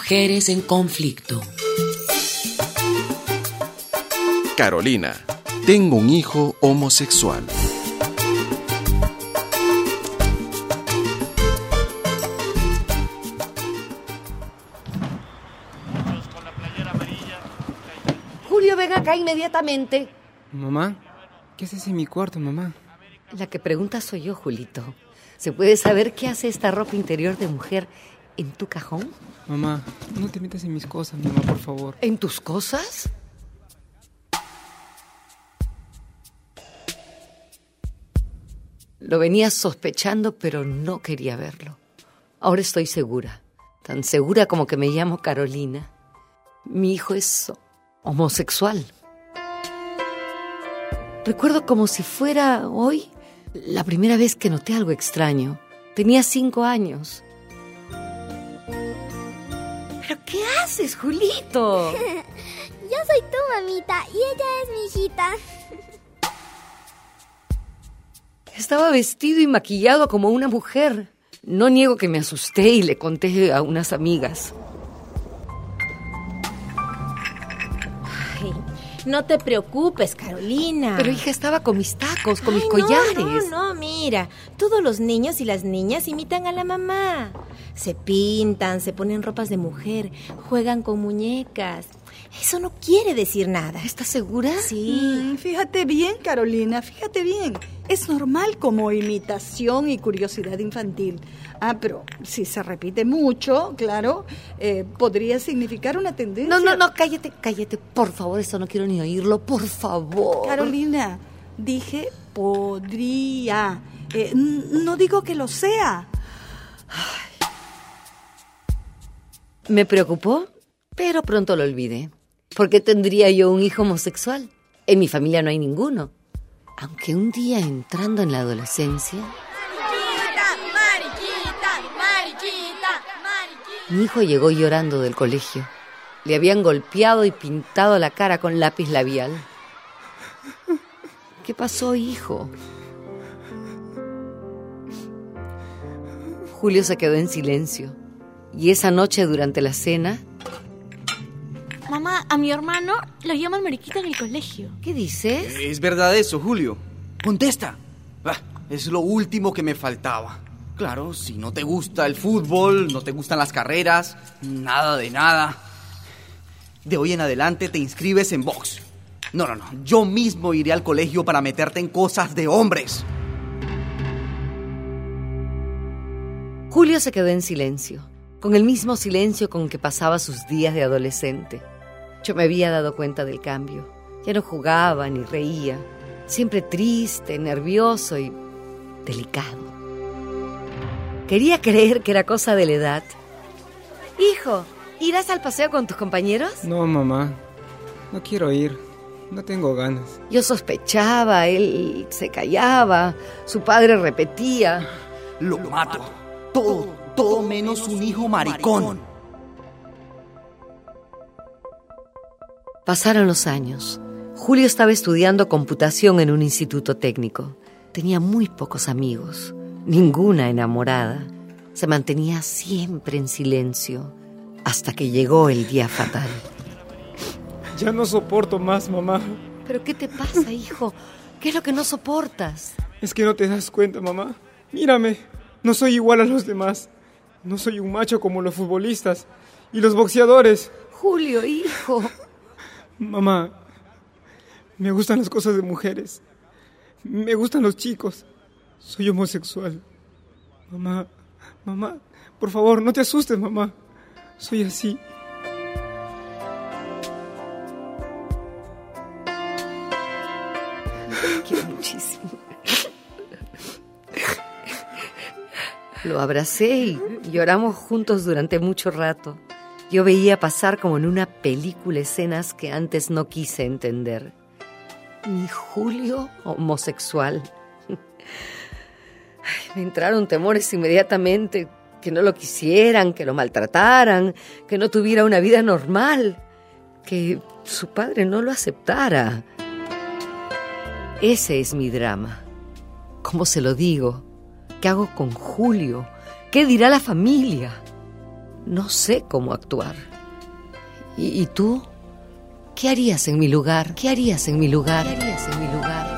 Mujeres en conflicto. Carolina, tengo un hijo homosexual. Julio, ven acá inmediatamente. Mamá, ¿qué haces en mi cuarto, mamá? La que pregunta soy yo, Julito. ¿Se puede saber qué hace esta ropa interior de mujer en tu cajón? Mamá, no te metas en mis cosas, mamá, por favor. ¿En tus cosas? Lo venía sospechando, pero no quería verlo. Ahora estoy segura. Tan segura como que me llamo Carolina. Mi hijo es homosexual. Recuerdo como si fuera hoy la primera vez que noté algo extraño. Tenía 5 años. ¿Pero qué haces, Julito? Yo soy tu mamita y ella es mi hijita. Estaba vestido y maquillado como una mujer. No niego que me asusté y le conté a unas amigas. Ay, no te preocupes, Carolina. Pero hija, estaba con mis tacos, con mis collares. No, mira. Todos los niños y las niñas imitan a la mamá. Se pintan, se ponen ropas de mujer, juegan con muñecas. Eso no quiere decir nada. ¿Estás segura? Sí. Fíjate bien, Carolina, fíjate bien. Es normal como imitación y curiosidad infantil. Pero si se repite mucho, claro, podría significar una tendencia. No, cállate, por favor, eso no quiero ni oírlo, por favor. Carolina, dije podría. No digo que lo sea. Me preocupó, pero pronto lo olvidé. ¿Por qué tendría yo un hijo homosexual? En mi familia no hay ninguno. Aunque un día, entrando en la adolescencia... ¡Mariquita! Mi hijo llegó llorando del colegio. Le habían golpeado y pintado la cara con lápiz labial. ¿Qué pasó, hijo? Julio se quedó en silencio. Y esa noche, durante la cena... Mamá, a mi hermano lo llaman mariquita en el colegio. ¿Qué dices? ¿Es verdad eso, Julio? ¡Contesta! Es lo último que me faltaba. Claro, si no te gusta el fútbol, no te gustan las carreras, nada de nada. De hoy en adelante te inscribes en box. No, yo mismo iré al colegio para meterte en cosas de hombres. Julio se quedó en silencio, con el mismo silencio con que pasaba sus días de adolescente. Yo me había dado cuenta del cambio. Ya no jugaba ni reía. Siempre triste, nervioso y delicado. Quería creer que era cosa de la edad. Hijo, ¿irás al paseo con tus compañeros? No, mamá. No quiero ir. No tengo ganas. Yo sospechaba, él se callaba. Su padre repetía. Lo mato. Todo menos un hijo maricón. Pasaron los años. Julio estaba estudiando computación en un instituto técnico. Tenía muy pocos amigos, ninguna enamorada. Se mantenía siempre en silencio, hasta que llegó el día fatal. Ya no soporto más, mamá. ¿Pero qué te pasa, hijo? ¿Qué es lo que no soportas? Es que no te das cuenta, mamá. Mírame, no soy igual a los demás. No soy un macho como los futbolistas y los boxeadores. Julio, hijo. Mamá, me gustan las cosas de mujeres. Me gustan los chicos. Soy homosexual. Mamá, por favor, no te asustes, mamá. Soy así. Te quiero muchísimo. Lo abracé y lloramos juntos durante mucho rato. Yo veía pasar como en una película escenas que antes no quise entender. Mi Julio homosexual. Me entraron temores inmediatamente, que no lo quisieran, que lo maltrataran, que no tuviera una vida normal, que su padre no lo aceptara. Ese es mi drama. ¿Cómo se lo digo? ¿Qué hago con Julio? ¿Qué dirá la familia? no sé cómo actuar. ¿Y tú? ¿Qué harías en mi lugar? ¿Qué harías en mi lugar? ¿Qué harías en mi lugar?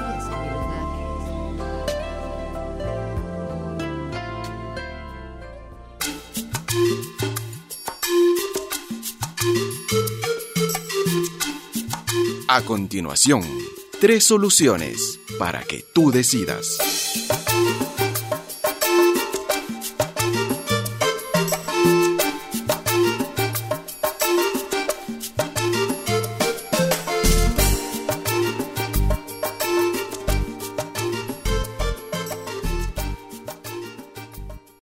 A continuación, 3 soluciones para que tú decidas.